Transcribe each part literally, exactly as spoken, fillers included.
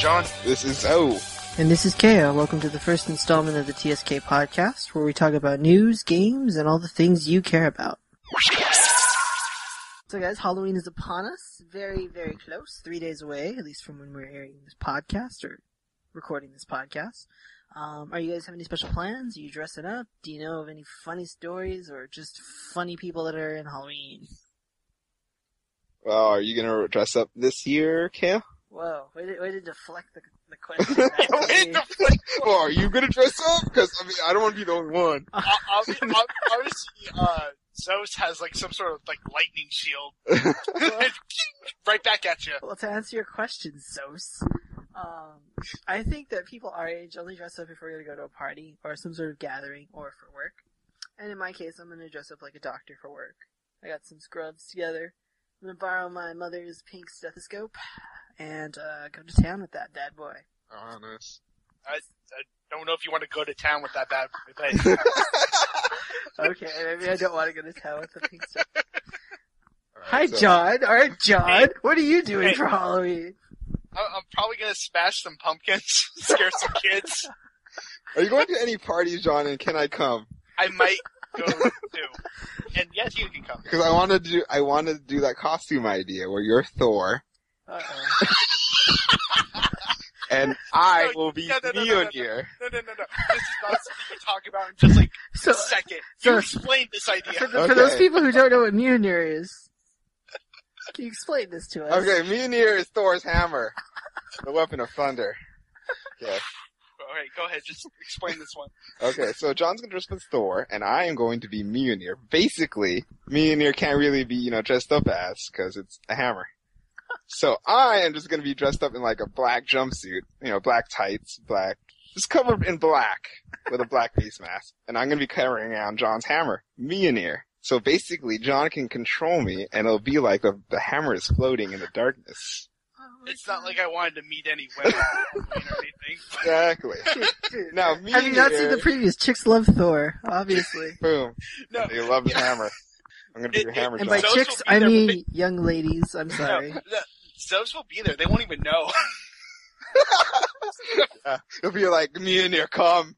John. This is O. And this is Kaya. Welcome to the first installment of the T S K podcast, where we talk about news, games, and all the things you care about. So guys, Halloween is upon us. Very, very close. Three days away, at least from when we're airing this podcast, or recording this podcast. Um, are you guys having any special plans? Are you dressing up? Do you know of any funny stories, or just funny people that are in Halloween? Well, are you gonna dress up this year, Kaya? Whoa, way to, way to deflect the, the question. back to Wait, me. the- Well, are you gonna dress up? Because, I mean, I don't want to be the only one. uh, obvi- ob- obviously, uh, Zeus has like some sort of like lightning shield. Right back at you. Well, to answer your question, Zos, um, I think that people our age only dress up if we're going to go to a party or some sort of gathering or for work. And in my case, I'm going to dress up like a doctor for work. I got some scrubs together. I'm going to borrow my mother's pink stethoscope and uh, go to town with that bad boy. Oh, nice. I, I don't know if you want to go to town with that bad boy, but Okay, maybe I don't want to go to town with the pink stuff. All Hi, right, so- John. All right, John. Hey. What are you doing Hey. for Halloween? I- I'm probably gonna smash some pumpkins, scare some kids. Are you going to any parties, John, and can I come? I might go too. And yes, you can come. Because I wanted to do, I wanted to do that costume idea where you're Thor, Uh-oh. and I No, will be no, no, no, no, no, Mjolnir. No, no, no, no. This is not something you talk about in just like So, a second. so- You explain this For, idea. the, for those Okay. people who don't know what Mjolnir is, can you explain this to us? Okay, Mjolnir is Thor's hammer, the weapon of thunder. Okay. Alright, go ahead. Just explain this one. Okay, so John's gonna dress up as Thor, and I am going to be Mjolnir. Basically, Mjolnir can't really be, you know, dressed up as, because it's a hammer. So I am just gonna be dressed up in like a black jumpsuit, you know, black tights, black, just covered in black, with a black face mask. And I'm gonna be carrying around John's hammer, Mjolnir. So basically, John can control me, and it'll be like the, the hammer is floating in the darkness. Oh my It's not God. like I wanted to meet any women or anything. Exactly. Dude, Now, have you not seen the Mjolnir- previous? Chicks love Thor, obviously. Boom. No, They love the hammer. I'm gonna be It- your it- hammer, And John. by Those chicks, will be I there, mean but they- young ladies. I'm sorry. no, the, Zeus will be there. They won't even know. Uh, it'll be like, Mjolnir, come.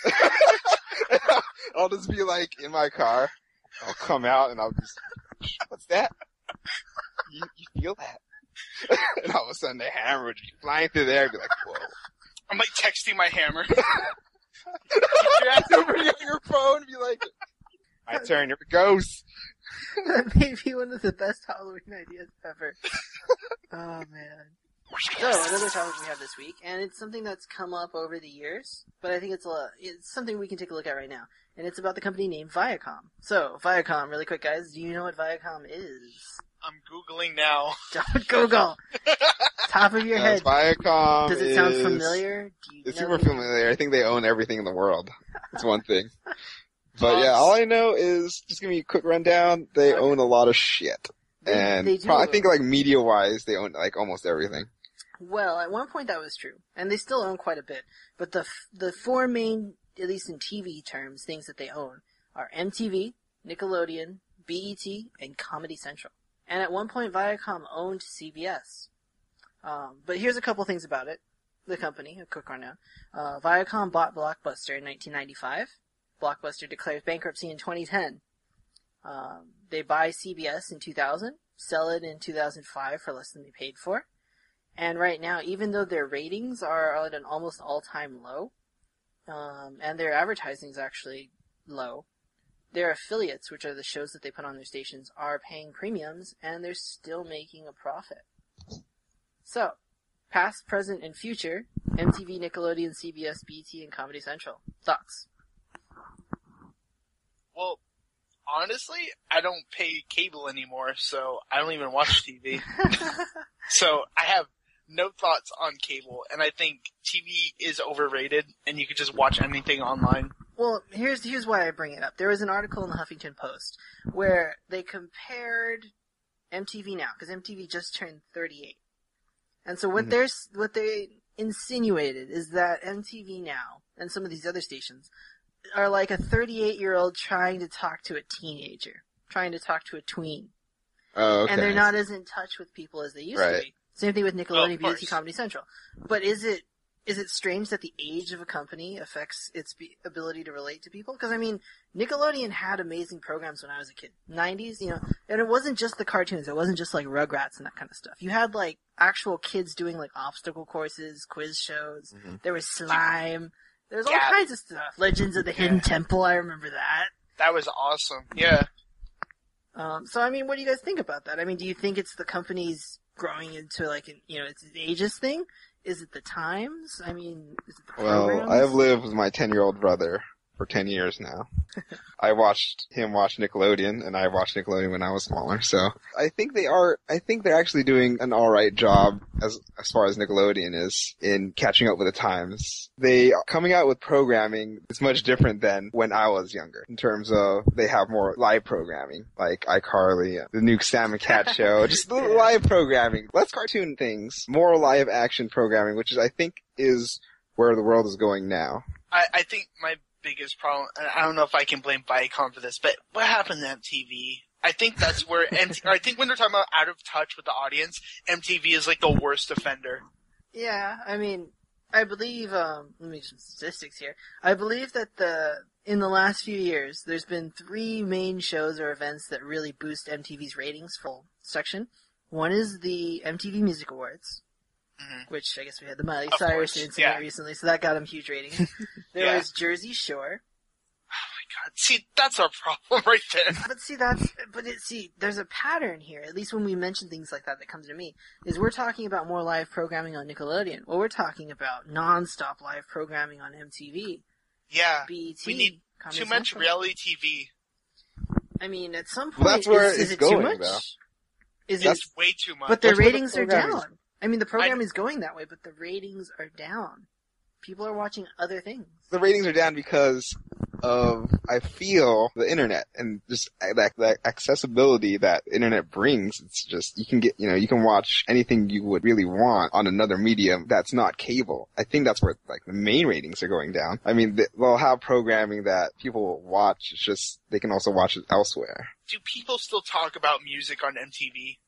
I'll just be like in my car. I'll come out and I'll just, what's that? You, you feel that? And all of a sudden the hammer would be flying through there and be like, whoa. I'm like texting my hammer. You have to bring out your phone and be like, my turn, here it goes. That may be one of the best Halloween ideas ever. Oh man. So another topic we have this week, and it's something that's come up over the years, but I think it's a it's something we can take a look at right now, and it's about the company named Viacom. So Viacom, really quick, guys, do you know what Viacom is? I'm Googling now. Don't Google. Top of your Yes, head. Viacom Does it sound is- familiar? Do you It's know super the- familiar. I think they own everything in the world. That's one thing. But Fox. yeah, all I know is, just give me a quick rundown, they Okay. own a lot of shit. They- And they do. pro- I think like media-wise, they own like almost everything. Well, at one point that was true, and they still own quite a bit. But the f- the four main, at least in T V terms, things that they own are M T V, Nickelodeon, B E T, and Comedy Central. And at one point, Viacom owned C B S. Um, but here's a couple things about it. The company, a quick rundown. Uh, Viacom bought Blockbuster in nineteen ninety-five. Blockbuster declares bankruptcy in twenty ten. Um, they buy C B S in two thousand, sell it in two thousand five for less than they paid for. And right now, even though their ratings are at an almost all-time low, um, and their advertising is actually low, their affiliates, which are the shows that they put on their stations, are paying premiums, and they're still making a profit. So, past, present, and future, M T V, Nickelodeon, C B S, B E T, and Comedy Central. Thoughts? Well, honestly, I don't pay cable anymore, so I don't even watch T V. So I have no thoughts on cable, and I think T V is overrated, and you can just watch anything online. Well, here's here's why I bring it up. There was an article in the Huffington Post where they compared M T V Now, because M T V just turned thirty-eight, and so what Mhm. they're s- what they insinuated is that M T V Now and some of these other stations are like a thirty-eight-year-old trying to talk to a teenager, trying to talk to a tween, Oh, okay. and they're not as in touch with people as they used Right. to be. Same thing with Nickelodeon, of B E T, course. Comedy Central. But is it is it strange that the age of a company affects its be- ability to relate to people? Because I mean, Nickelodeon had amazing programs when I was a kid, nineties, you know, and it wasn't just the cartoons. It wasn't just like Rugrats and that kind of stuff. You had like actual kids doing like obstacle courses, quiz shows. Mm-hmm. There was slime. There's all Yeah. kinds of stuff. Legends of the Hidden Yeah. Temple. I remember that. That was awesome. Yeah. Um, so I mean, what do you guys think about that? I mean, do you think it's the company's growing into like an, you know, it's an ageist thing? Is it the times? I mean, is it the Well, programs? I have lived with my ten-year-old brother for ten years now. I watched him watch Nickelodeon, and I watched Nickelodeon when I was smaller, so I think they are, I think they're actually doing an alright job as, as far as Nickelodeon is in catching up with the times. They are coming out with programming that's much different than when I was younger, in terms of they have more live programming, like iCarly, the new Sam and Cat show, just the Yeah. live programming, less cartoon things, more live action programming, which is, I think, is where the world is going now. I, I think my biggest problem, and I don't know if I can blame Viacom for this, but what happened to M T V? I think that's where, M T V, I think when they're talking about out of touch with the audience, M T V is like the worst offender. Yeah, I mean, I believe, um, let me get some statistics here. I believe that the, in the last few years, there's been three main shows or events that really boost M T V's ratings full section. One is the M T V Music Awards, Mhm. which I guess we had the Miley Of Cyrus course, incident yeah. recently, so that got him huge ratings. There Yeah. was Jersey Shore. God, see, that's our problem right there. But see, that's, but it, see, there's a pattern here, at least when we mention things like that that comes to me, is we're talking about more live programming on Nickelodeon. Well, we're talking about non-stop live programming on M T V, Yeah. B E T, We need Comedy Too much Central. reality T V. I mean, at some point, Well, that's where is, is it's it going, too much? though. Is It's it, way too much. but their That's where the ratings are program is. down. I mean, the program I- is going that way, but the ratings are down. People are watching other things. The ratings are down because of, I feel, the internet and just that, that accessibility that the internet brings. It's just, you can get, you know, you can watch anything you would really want on another medium that's not cable. I think that's where, like, the main ratings are going down. I mean, th- they'll have programming that people will watch. It's just, they can also watch it elsewhere. Do people still talk about music on M T V?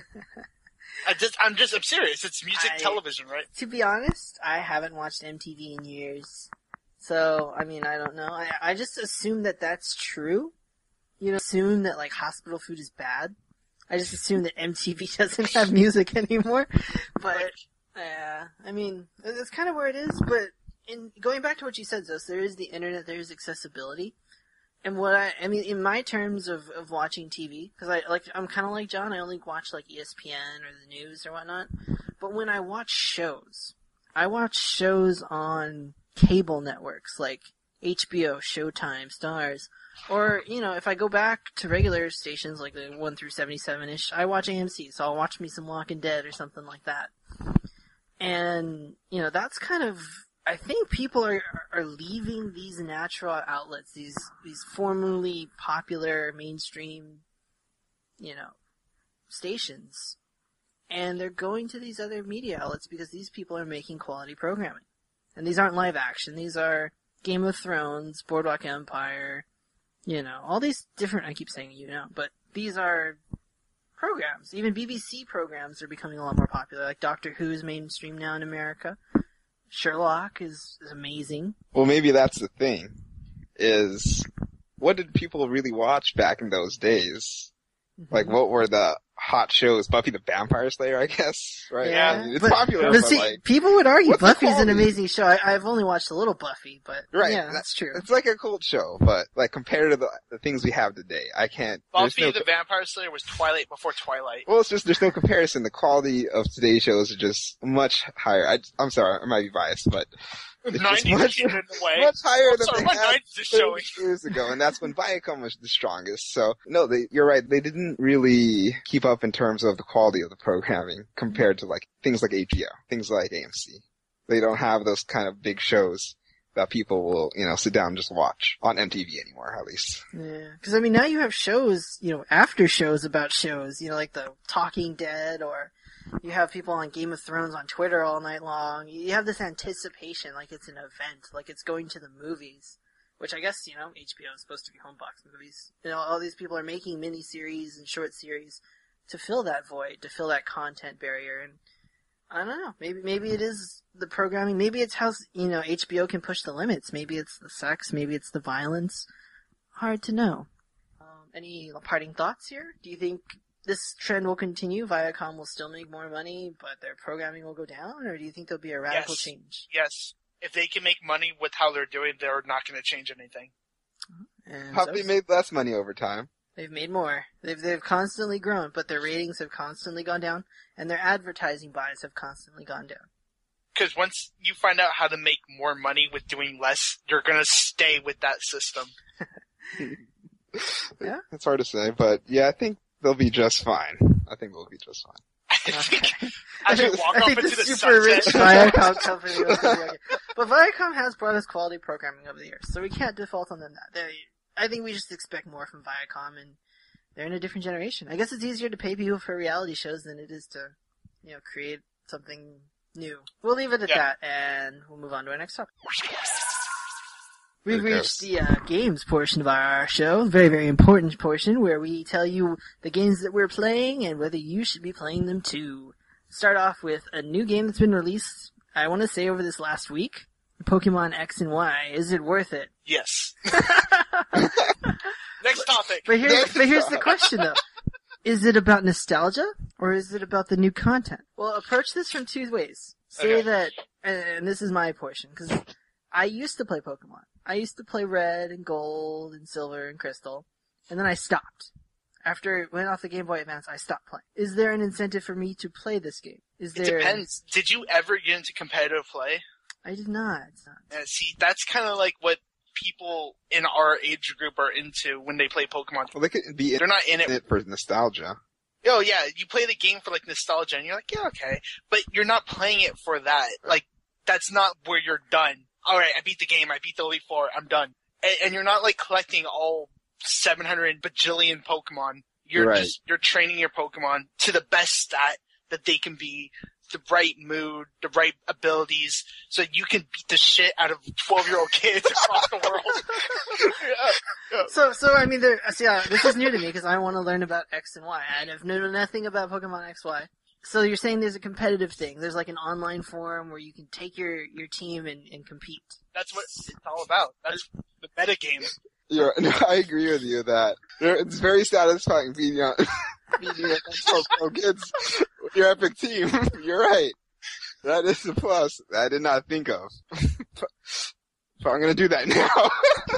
I just, I'm just, I'm serious. It's music I- television, right? To be honest, I haven't watched M T V in years. So, I mean, I don't know. I, I just assume that that's true. You know, assume that, like, hospital food is bad. I just assume that M T V doesn't have music anymore. But, yeah, I mean, that's kind of where it is. But in going back to what you said, Zos, there is the internet, there is accessibility. And what I, I mean, in my terms of, of watching T V, because I, like, I'm kind of like John, I only watch, like, E S P N or the news or whatnot. But when I watch shows, I watch shows on cable networks like H B O, Showtime, Stars, or, you know, if I go back to regular stations like the one through seventy-seven-ish, I watch A M C, so I'll watch me some Walking Dead or something like that. And, you know, that's kind of, I think people are are leaving these natural outlets, these these formerly popular mainstream, you know, stations, and they're going to these other media outlets because these people are making quality programming. And these aren't live action, these are Game of Thrones, Boardwalk Empire, you know, all these different, I keep saying you know, but these are programs. Even B B C programs are becoming a lot more popular, like Doctor Who is mainstream now in America. Sherlock is, is amazing. Well, maybe that's the thing, is what did people really watch back in those days? Like, what were the hot shows? Buffy the Vampire Slayer, I guess, right? Yeah, I mean, it's but- popular, But but, see, like, people would argue what's the Buffy's an quality? amazing show. I, I've only watched a little Buffy, but right, yeah, that- that's true. it's like a cult show, but like compared to the, the things we have today, I can't. there's Buffy no the Vampire Slayer was Twilight before Twilight. Well, it's just, there's no comparison. The quality of today's shows are just much higher. I, I'm sorry, I might be biased, but it's just nineties much, in a way. much higher I'm than sorry, they my had nineties is showing. thirty years ago, and that's when Viacom was the strongest. So, no, they, you're right, they didn't really keep up in terms of the quality of the programming compared to like, things like H B O, things like A M C. They don't have those kind of big shows that people will, you know, sit down and just watch on M T V anymore, at least. Yeah, because I mean, now you have shows, you know, after shows about shows, you know, like the Talking Dead, or you have people on Game of Thrones on Twitter all night long. You have this anticipation, like it's an event, like it's going to the movies, which I guess, you know, H B O is supposed to be home box movies. You know, all these people are making miniseries and short series to fill that void, to fill that content barrier, and I don't know. Maybe maybe it is the programming. Maybe it's how, you know, H B O can push the limits. Maybe it's the sex. Maybe it's the violence. Hard to know. Um, any parting thoughts here? Do you think this trend will continue? Viacom will still make more money, but their programming will go down? Or do you think there'll be a radical yes. change? Yes. If they can make money with how they're doing, they're not going to change anything. And Have so they made less money over time? They've made more. They've they've constantly grown, but their ratings have constantly gone down, and their advertising buys have constantly gone down. Because once you find out how to make more money with doing less, you're going to stay with that system. Yeah? It's hard to say, but yeah, I think they'll be just fine. I think they'll be just fine. I think as you walk I off think into the the super sunset, rich Viacom company will be okay. But Viacom has brought us quality programming over the years, so we can't default on them that. They, I think we just expect more from Viacom, and they're in a different generation. I guess it's easier to pay people for reality shows than it is to, you know, create something new. We'll leave it at Yeah. that, and we'll move on to our next topic. We've There it reached the uh, games portion of our show, very, very important portion, where we tell you the games that we're playing and whether you should be playing them too. Start off with a new game that's been released, I want to say over this last week, Pokemon X and Y. Is it worth it? yes. Next topic. But here's, but here's the question though. Is it about nostalgia, or is it about the new content? Well, approach this from two ways. Say Okay. that, and this is my portion, because I used to play Pokemon. I used to play Red and Gold and Silver and Crystal, and then I stopped. After it went off the Game Boy Advance, I stopped playing. Is there an incentive for me to play this game? Is It there? depends. Did you ever get into competitive play? I did not. It's not. And see, that's kind of like what people in our age group are into when they play Pokemon. Well, they could be in They're not in it. it for nostalgia. Oh yeah, you play the game for like nostalgia, and you're like, yeah, okay, but you're not playing it for that. Like, that's not where you're done. All right, I beat the game. I beat the Elite Four. I'm done. And, and you're not like collecting all seven hundred bajillion Pokemon. You're Right. just you're training your Pokemon to the best stat that they can be, the right mood, the right abilities, so you can beat the shit out of twelve-year-old kids across the world. yeah, yeah. So, so I mean, there. See, uh, this is new to me because I want to learn about X and Y. I have known nothing about Pokemon X Y. So you're saying there's a competitive thing. There's like an online forum where you can take your, your team and, and compete. That's what it's all about. That's the meta game. You're, no, I agree with you that there- it's very satisfying beating on beating against twelve twelve kids with your epic team. You're right. That is a plus that I did not think of. but, but I'm gonna do that now.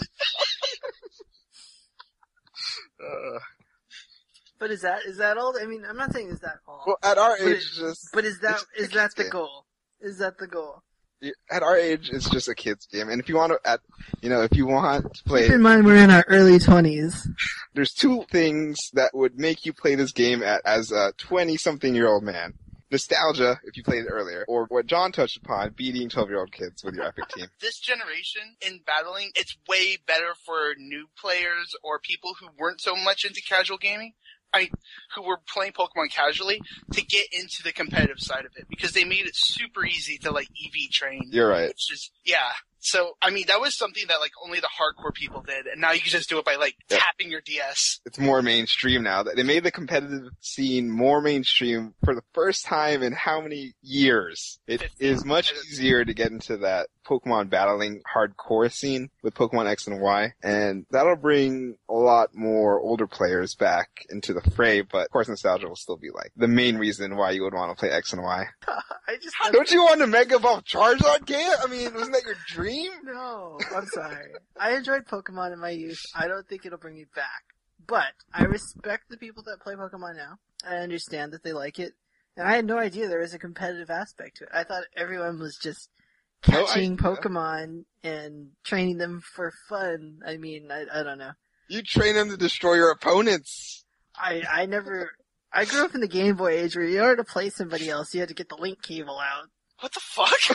uh, But is that is that all? I mean, I'm not saying is that all. well, at our But age, it- just but is that it's- is that the yeah. goal? Is that the goal? at our age, it's just a kid's game. And if you want to, at you know, if you want to play, Keep in mind we're in our early twenties. there's two things that would make you play this game at, as a twenty-something-year-old man. Nostalgia, if you played it earlier, or what John touched upon, beating twelve-year-old kids with your epic team. This generation in battling, it's way better for new players or people who weren't so much into casual gaming. I mean, who were playing Pokemon casually to get into the competitive side of it because they made it super easy to like E V train. You're right. Which is, yeah. So, I mean, that was something that like only the hardcore people did, and now you can just do it by like Yep. tapping your D S. It's more mainstream now. They made the competitive scene more mainstream for the first time in how many years? It is much easier to get into that Pokemon battling hardcore scene with Pokemon X and Y, and that'll bring a lot more older players back into the fray, but of course nostalgia will still be like the main reason why you would want to play X and Y. I just Don't you want to Mega Evolve Charizard game? I mean, wasn't that your dream? No, I'm sorry. I enjoyed Pokemon in my youth. I don't think it'll bring me back. But I respect the people that play Pokemon now. I understand that they like it. And I had no idea there was a competitive aspect to it. I thought everyone was just No catching idea. Pokemon and training them for fun. I mean, I, I don't know. You train them to destroy your opponents. I, I never... I grew up in the Game Boy age where in order to play somebody else, you had to get the link cable out. What the fuck?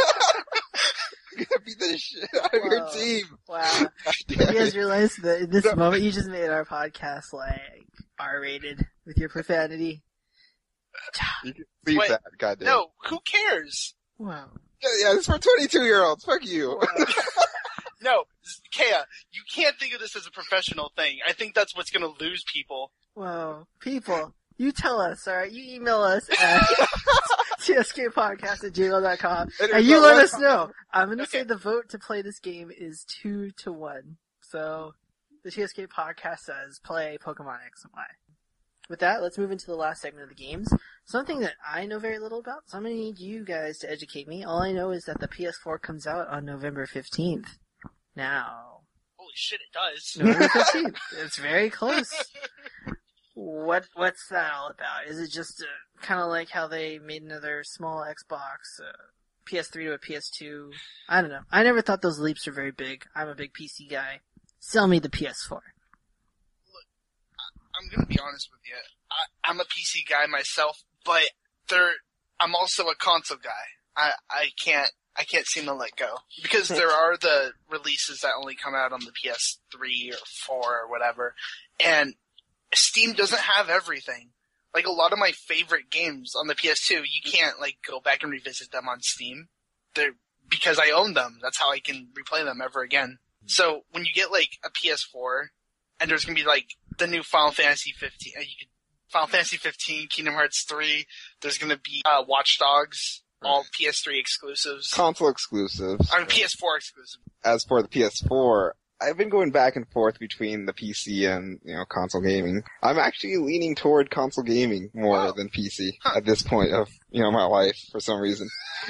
You're gonna beat the shit out of your Wow. team. Wow. You guys realize that in this moment you just made our podcast like R-rated with your profanity? You can leave Wait, that, goddamn. No, who cares? Wow. Yeah, yeah, it's for twenty-two-year-olds. Fuck you. No, Kea, you can't think of this as a professional thing. I think that's what's gonna lose people. Wow. People. You tell us, alright? You email us at t s k podcast at gmail dot com and you let us know. I'm gonna Okay. say the vote to play this game is two to one. So, the T S K podcast says play Pokemon X and Y. With that, let's move into the last segment of the games. Something that I know very little about, so I'm gonna need you guys to educate me. All I know is that the P S four comes out on November fifteenth. Now, Holy shit, it does. November fifteenth. It's very close. What what's that all about? Is it just uh, kind of like how they made another small Xbox, uh, P S three to a P S two? I don't know. I never thought those leaps were very big. I'm a big P C guy. Sell me the P S four. I'm gonna be honest with you. I, I'm a P C guy myself, but there, I'm also a console guy. I, I can't, I can't seem to let go. Because there are the releases that only come out on the P S three or four or whatever, and Steam doesn't have everything. Like, a lot of my favorite games on the P S two, you can't, like, go back and revisit them on Steam. They're, because I own them. That's how I can replay them ever again. So, when you get, like, a P S four, and there's gonna be, like, the new Final Fantasy fifteen, uh, you could, Final Fantasy fifteen, Kingdom Hearts three, there's gonna be, uh, Watch Dogs, all Right. P S three exclusives. Console exclusives. I mean, P S four exclusive. As for the P S four, I've been going back and forth between the P C and, you know, console gaming. I'm actually leaning toward console gaming more Wow. than P C Huh. at this point of, you know, my life for some reason.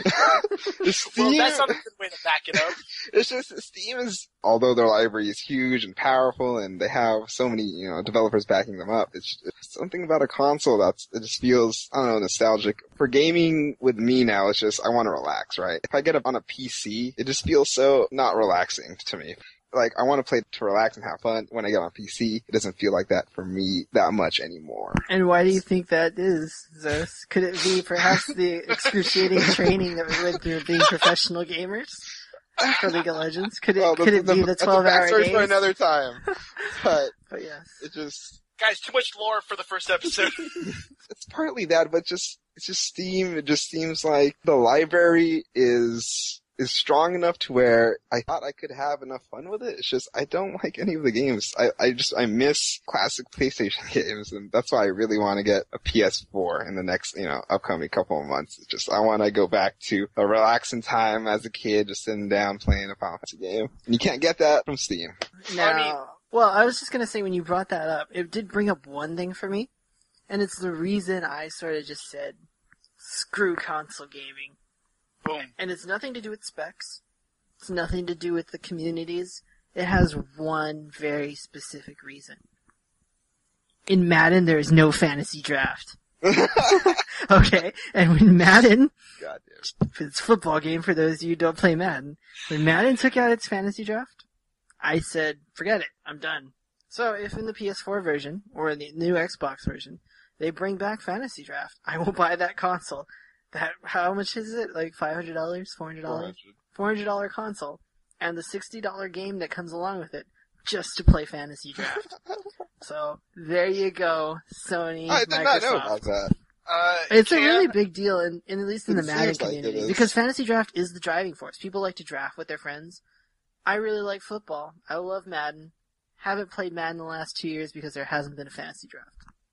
Well, Steam, that's not a good way to back it up. it's just, Steam is, although their library is huge and powerful and they have so many, you know, developers backing them up, it's, it's something about a console that's, it just feels, I don't know, nostalgic. For gaming with me now, it's just, I want to relax, right? If I get up on a P C, it just feels so not relaxing to me. Like, I want to play to relax and have fun. When I get on P C, it doesn't feel like that for me that much anymore. And why do you think that is, Zeus? Could it be perhaps the excruciating training that we went through being professional gamers for League of Legends? Could it, Well, could it be the that's a twelve hour backstory days? for another time. But But yes. it just, Guys, too much lore for the first episode. it's partly that, but just, it's just Steam. It just seems like the library is, is strong enough to where I thought I could have enough fun with it. It's just, I don't like any of the games. I, I just, I miss classic PlayStation games, and that's why I really want to get a P S four in the next, you know, upcoming couple of months. It's just, I want to go back to a relaxing time as a kid, just sitting down playing a Final Fantasy game. And you can't get that from Steam. Now, I mean- well, I was just gonna say when you brought that up, it did bring up one thing for me, and it's the reason I sort of just said, screw console gaming. Boom. And it's nothing to do with specs. It's nothing to do with the communities. It has one very specific reason. In Madden, there is no fantasy draft. Okay? And when Madden, God damn. it's a football game for those of you who don't play Madden, when Madden took out its fantasy draft, I said, forget it, I'm done. So if in the P S four version, or in the new Xbox version, they bring back fantasy draft, I will buy that console. That, how much is it? Like five hundred dollars? four hundred dollars? four hundred dollars console. And the sixty dollars game that comes along with it, just to play fantasy draft. So, there you go, Sony, I did Microsoft. not know about that. Uh, It's a Cam, really big deal, in, in at least in It the Madden seems like it community, is. because fantasy draft is the driving force. People like to draft with their friends. I really like football. I love Madden. Haven't played Madden the last two years because there hasn't been a fantasy draft.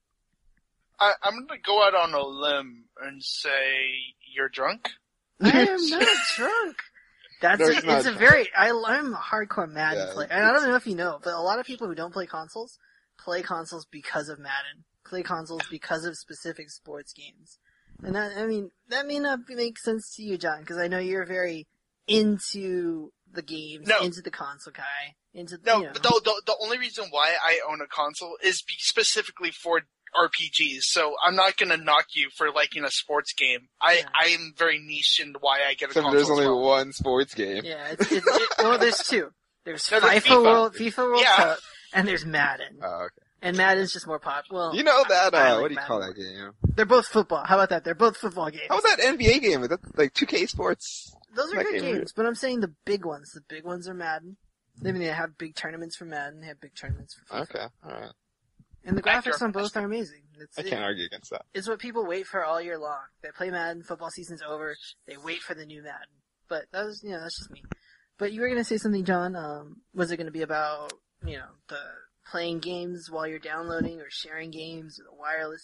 I, I'm gonna go out on a limb and say you're drunk. I am not drunk. That's No, a, he's not it's a drunk. very. I, I'm a hardcore Madden Yeah, player, it's- and I don't know if you know, but a lot of people who don't play consoles play consoles because of Madden. Play consoles because of specific sports games, and that I mean that may not make sense to you, John, because I know you're very into the games, No. into the console guy, into No, you know. but the, the the only reason why I own a console is be specifically for R P Gs. So I'm not gonna knock you for liking a sports game. I Yeah. I am very niche in why I get a Except console. there's as only well. one sports game. Yeah, it's, it's, it, well, there's two. There's No, there's FIFA, FIFA. World, FIFA World Yeah. Cup, and there's Madden. Oh, okay. And Madden's just more pop. Well, You know that, I uh, like what do you call Madden. that game? They're both football. How about that? They're both football games. How about that N B A game? That's like two K Sports. Those are that good game? games, but I'm saying the big ones. The big ones are Madden. I mean, they have big tournaments for Madden. They have big tournaments for FIFA. Okay, alright. And the Back to graphics our on both are amazing. It's, I it- can't argue against that. it's what people wait for all year long. They play Madden, football season's over, they wait for the new Madden. But that was, you know, that's just me. But you were gonna say something, John. Um, was it gonna be about, you know, the playing games while you're downloading or sharing games or the wireless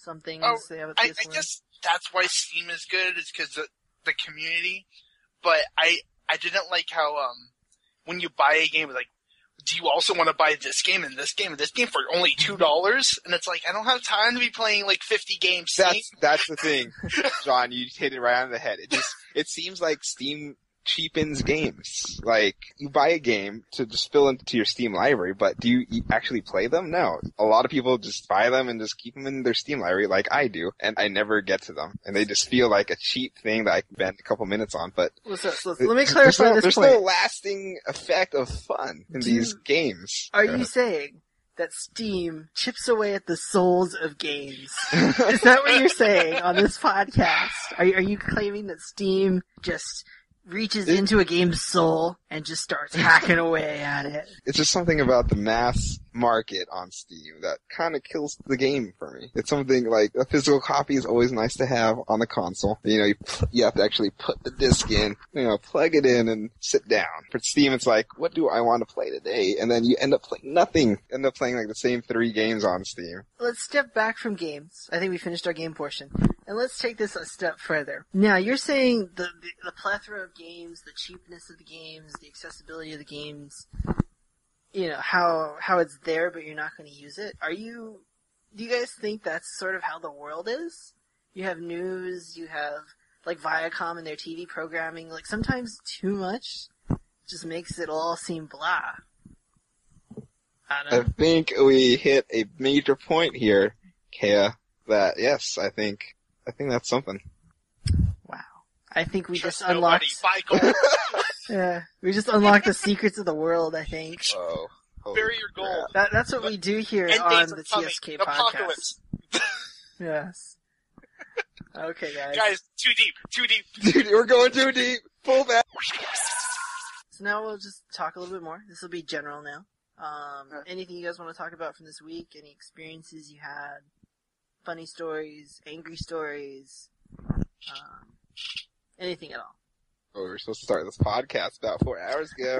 Some things Oh, they have at I, P S I one. guess that's why Steam is good, is because the, the community. But I I didn't like how um when you buy a game, like, do you also want to buy this game and this game and this game for only two dollars? And it's like, I don't have time to be playing like fifty games. That's that's the thing, John. You hit it right on the head. It just it seems like Steam cheapens games. Like, you buy a game to just fill into your Steam library, but do you actually play them? No. A lot of people just buy them and just keep them in their Steam library like I do, and I never get to them. And they just feel like a cheap thing that I can spend a couple minutes on, but What's up? So let me clarify there's no, this there's point. no lasting effect of fun in Do these you- games. Are you saying that Steam chips away at the souls of games? Is that what you're saying on this podcast? Are you, are you claiming that Steam just reaches It- into a game's soul and just starts hacking away at it? It's just something about the mass market on Steam that kind of kills the game for me. It's something like a physical copy is always nice to have on the console. You know, you, pl- you have to actually put the disc in, you know, plug it in and sit down. For Steam, it's like, what do I want to play today? And then you end up playing nothing. End up playing like the same three games on Steam. Let's step back from games. I think we finished our game portion. And let's take this a step further. Now, you're saying the, the, the plethora of games, the cheapness of the games, the accessibility of the games, you know, how how it's there but you're not going to use it. Are you, do you guys think that's sort of how the world is? You have news, you have, like, Viacom and their T V programming. Like, sometimes too much just makes it all seem blah. I I don't know. think we hit a major point here, Kea, that yes, I think, I think that's something. Wow. I think we Trust just unlocked... nobody. Buy gold. Yeah, we just unlocked the secrets of the world, I think. Oh. holy Bury your crap. gold. That, that's what we do here End on days the are T coming. S K Apocalypse. podcast. Yes. Okay, guys. Guys, too deep. Too deep. Dude, we're going too deep. Pull back. So now we'll just talk a little bit more. This will be general now. Um, anything you guys want to talk about from this week? Any experiences you had? Funny stories? Angry stories? Um, anything at all? Oh, we were supposed to start this podcast about four hours ago.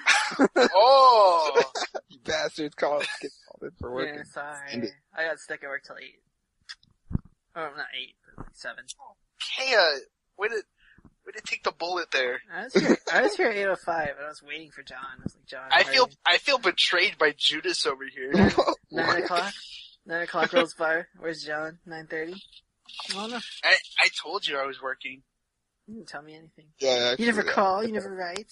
Oh! You bastards called, get called in for work. Yeah, and sorry. end it. I got stuck at work till eight. Oh, not eight, but like seven. Kea, way to, way to take the bullet there. I was here, I was here at eight oh five, and I was waiting for John. I was like, John, I hurry. feel, I feel betrayed by Judas over here. Nine What? o'clock? Nine o'clock rolls by. Where's John? Nine thirty? I don't know. I, I told you I was working. You didn't tell me anything. Yeah, You never actually, call, you never write.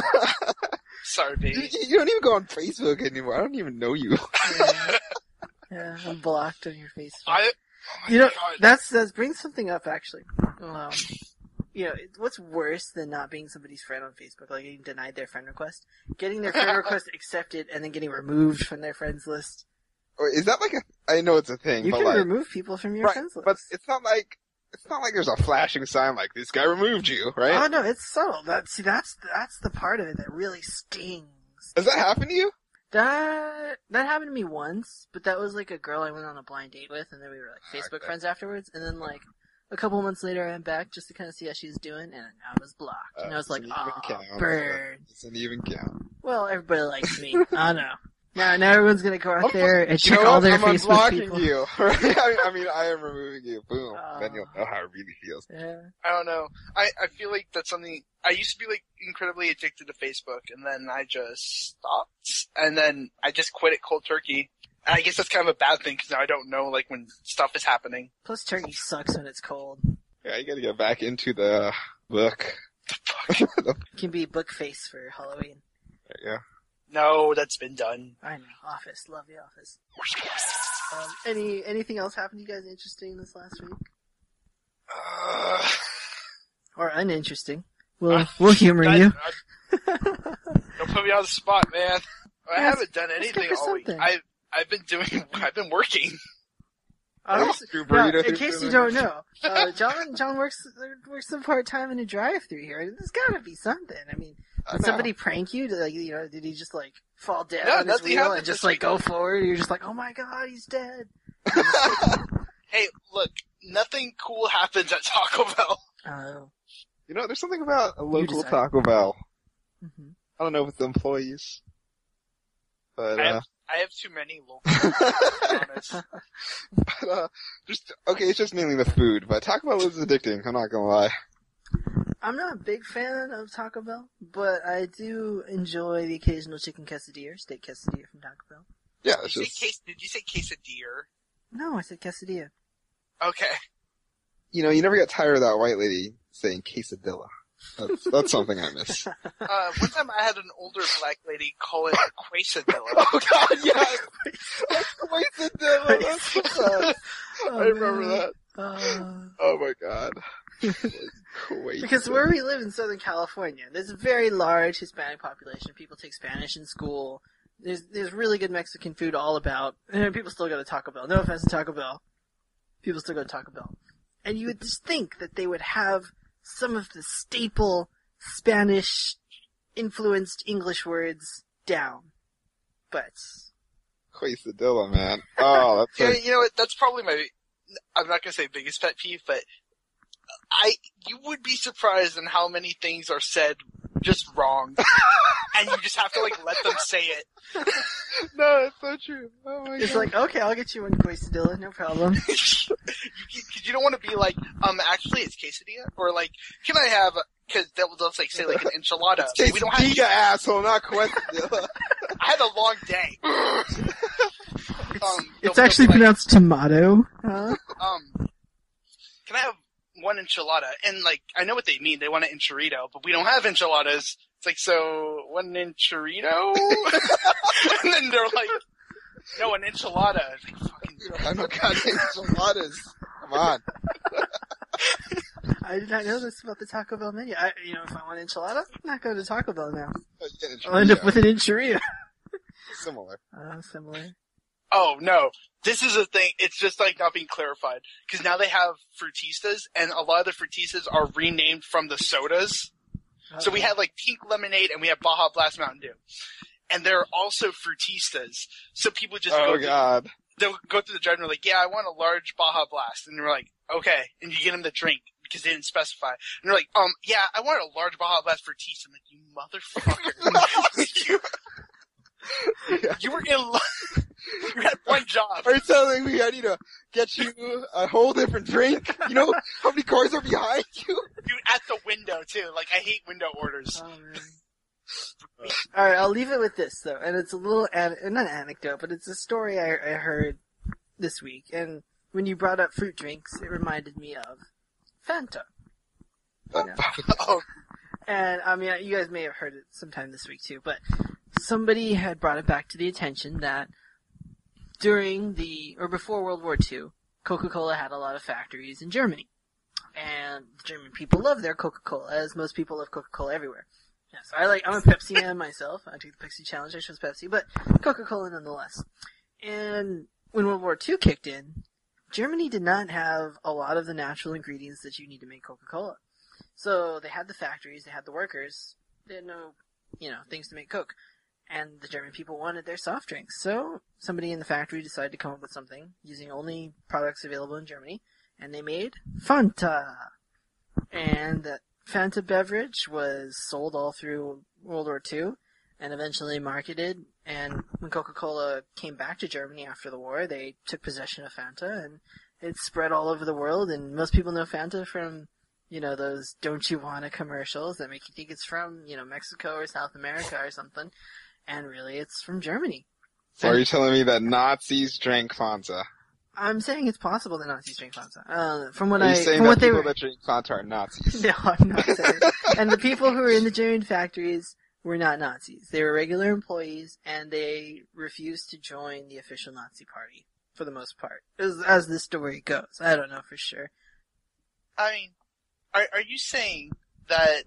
Sorry, You, baby. you don't even go on Facebook anymore. I don't even know you. Yeah, yeah, I'm blocked on your Facebook. I, oh my You know, God. that's, that brings something up, actually. Um, you know, it- what's worse than not being somebody's friend on Facebook, like getting denied their friend request? Getting their friend request accepted and then getting removed from their friends list. Or is that like a? I know it's a thing, You but can like, remove people from your right, friends list. but it's not like it's not like there's a flashing sign like this guy removed you, right? Oh no, it's subtle. That, see, that's, that's the part of it that really stings. Has that happened to you? That that happened to me once, but that was like a girl I went on a blind date with, and then we were like Facebook Okay. friends afterwards. And then like a couple months later, I went back just to kind of see how she was doing, and I was blocked. And I was Uh, like, doesn't even "Oh, count. burn." Doesn't even count. Well, everybody likes me. I know. Now, now everyone's gonna go out I'm- there and You check know all what? their I'm Facebook unblocking people. you. Right? I, mean, I mean, I am removing you. Boom. Oh. Then you'll know how it really feels. Yeah. I don't know. I, I feel like that's something, I used to be like incredibly addicted to Facebook, and then I just stopped, and then I just quit it cold turkey. And I guess that's kind of a bad thing, because now I don't know like when stuff is happening. Plus, turkey sucks when it's cold. Yeah, you gotta get back into the book. It can be book face for Halloween. Yeah. No, that's been done. I know. Office. Love the Office. Um, any anything else happened to you guys interesting this last week? Uh, Or uninteresting? We'll, we'll humor that- you. I- don't put me on the spot, man. I Yes, haven't done let's anything go for all week. something. I've, I've been doing, I've been working. Honestly, Through now, burrito, in through case you burrito. don't know, uh, John John works works some part time in a drive-through here. There's got to be something. I mean, I did know. somebody prank you? Did, like, you know, did he just like fall dead No, on his nothing wheel happened and just this like week. go forward? You're just like, oh my god, he's dead. Hey, look, nothing cool happens at Taco Bell. Oh. You know, there's something about a local decide. Taco Bell. hmm I don't know if it's the employees, but I uh, have, I have too many local. To be honest. But, uh, just, okay, it's just mainly the food, but Taco Bell is addicting, I'm not gonna lie. I'm not a big fan of Taco Bell, but I do enjoy the occasional chicken quesadilla or steak quesadilla from Taco Bell. Yeah, Did it's you, just, say case, did you say quesadilla? No, I said quesadilla. Okay. you know, you never get tired of that white lady saying quesadilla. That's, that's something I miss. Uh, one time I had an older black lady call it a quesadilla. Oh god, yeah! Quesadilla, that's the best. Oh, I remember man. that. Uh, Oh my god. Quesadilla. because where we live in Southern California, there's a very large Hispanic population. People take Spanish in school. There's there's really good Mexican food all about. And people still go to Taco Bell. No offense to Taco Bell. People still go to Taco Bell. And you would just think that they would have some of the staple Spanish-influenced English words down. But Quesadilla, man. Oh, that's Yeah, like, you know what? That's probably my. I'm not gonna say biggest pet peeve, but I you would be surprised in how many things are said just wrong, and you just have to like let them say it. no, it's so true. Oh my it's god. like, okay, I'll get you one quesadilla, no problem. you, you, you don't want to be like, um, actually it's quesadilla, or like, can I have? Because they'll, they'll like say like an enchilada. It's We don't have. quesadilla, asshole, not quesadilla. I had a long day. um, It's they'll- actually they'll be like, pronounced tomato. Huh? Um, can I have one enchilada? And like, I know what they mean. They want an enchilado, but we don't have enchiladas. It's like, so one enchilado? And then they're like, no, an enchilada. It's like, fucking. You don't have no goddamn enchiladas. Come on. I did not know this about the Taco Bell menu. I, you know, if I want enchilada, I'm not going to Taco Bell now. You get I'll end up enchilada. with an enchilada. Similar. Uh, similar. Oh no, this is a thing. It's just like not being clarified because now they have frutistas, and a lot of the frutistas are renamed from the sodas. So we Uh-oh. have like pink lemonade, and we have Baja Blast Mountain Dew, and they're also frutistas. So people just go Oh through, god. they'll go through the jar and they're like, "Yeah, I want a large Baja Blast," and we're like, "Okay," and you get them the drink because they didn't specify, and they're like, "Um, yeah, I want a large Baja Blast Frutista." I'm like, "You motherfucker." you, Yeah. you were in. Lo- you had one job. Are you telling me I need to get you a whole different drink? You know how many cars are behind you? You at the window too. Like I hate window orders. Oh, man. Alright, I'll leave it with this, though. And it's a little, an- not an anecdote, but it's a story I, I heard this week. And when you brought up fruit drinks, it reminded me of Fanta. Yeah. Oh, And, I mean, you guys may have heard it sometime this week, too, but somebody had brought it back to the attention that during the, or before World War Two, Coca-Cola had a lot of factories in Germany. And the German people love their Coca-Cola, as most people love Coca-Cola everywhere. Yeah, so I like, I'm a Pepsi man myself. I took the Pepsi challenge, I chose Pepsi, but Coca-Cola nonetheless. And when World War Two kicked in, Germany did not have a lot of the natural ingredients that you need to make Coca-Cola. So they had the factories, they had the workers, they had no, you know, things to make Coke. And the German people wanted their soft drinks. So somebody in the factory decided to come up with something using only products available in Germany, and they made Fanta. And that Fanta beverage was sold all through World War Two and eventually marketed. And when Coca-Cola came back to Germany after the war, they took possession of Fanta, and it spread all over the world. And most people know Fanta from, you know, those Don't You Wanna commercials that make you think it's from, you know, Mexico or South America or something. And really, it's from Germany. So are you telling me that Nazis drank Fanta? I'm saying it's possible that Nazis drink Fanta. Uh, from what Are you I, saying from that what they people were, that drink Fanta are Nazis? no, I'm not saying. And the people who were in the German factories were not Nazis. They were regular employees, and they refused to join the official Nazi party for the most part, as, as the story goes. I don't know for sure. I mean, are are you saying that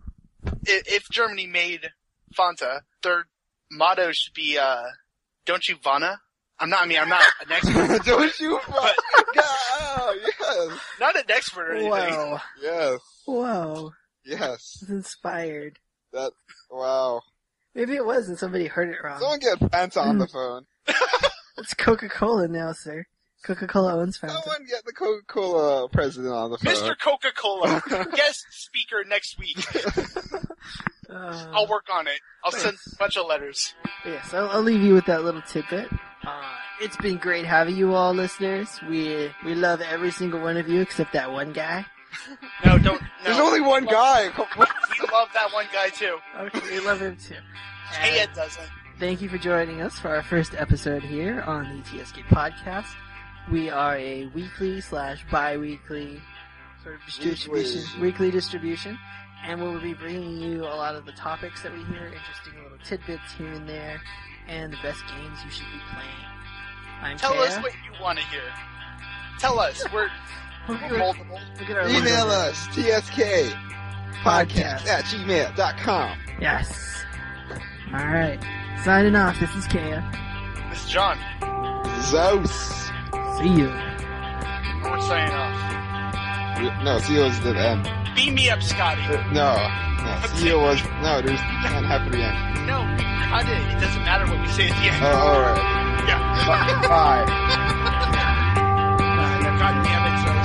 if, if Germany made Fanta, their motto should be uh, "Don't you wanna"? I'm not. I mean, I'm not an expert. Don't you? But- God, oh, yes, Not an expert or anything. Whoa, yes, whoa, yes. it's inspired. That wow. Maybe it was, and somebody heard it wrong. Someone get Fanta on the phone. It's Coca-Cola now, sir. Coca-Cola owns Fanta. Someone get the Coca-Cola president on the phone. Mister Coca-Cola, guest speaker next week. Uh, I'll work on it. I'll send a bunch of letters. Yes, I'll, I'll leave you with that little tidbit. Uh, it's been great having you all, listeners. We we love every single one of you except that one guy. No, don't. No. There's only one we guy. Love, we love that one guy too. Okay, we love him too. Hey, And Ed doesn't. thank you for joining us for our first episode here on the T S K podcast. We are a weekly slash bi-weekly sort of distribution, Weekly. weekly distribution, and we'll be bringing you a lot of the topics that we hear, interesting little tidbits here and there, and the best games you should be playing. I'm Tell Kea. us what you want to hear. Tell us. We're, Look we're at our- multiple. look at our Email logo. us, T S K podcast at gmail dot com. Yes. Alright. Signing off, this is Kea. This is John. Zeus. See you. We're signing off. No, C E O was the end. Beam me up, Scotty. Uh, No, no, C E O was, no, there's not half of the end. No, cut it. It doesn't matter what we say at the end. Oh, alright. Yeah. Bye. God damn it, so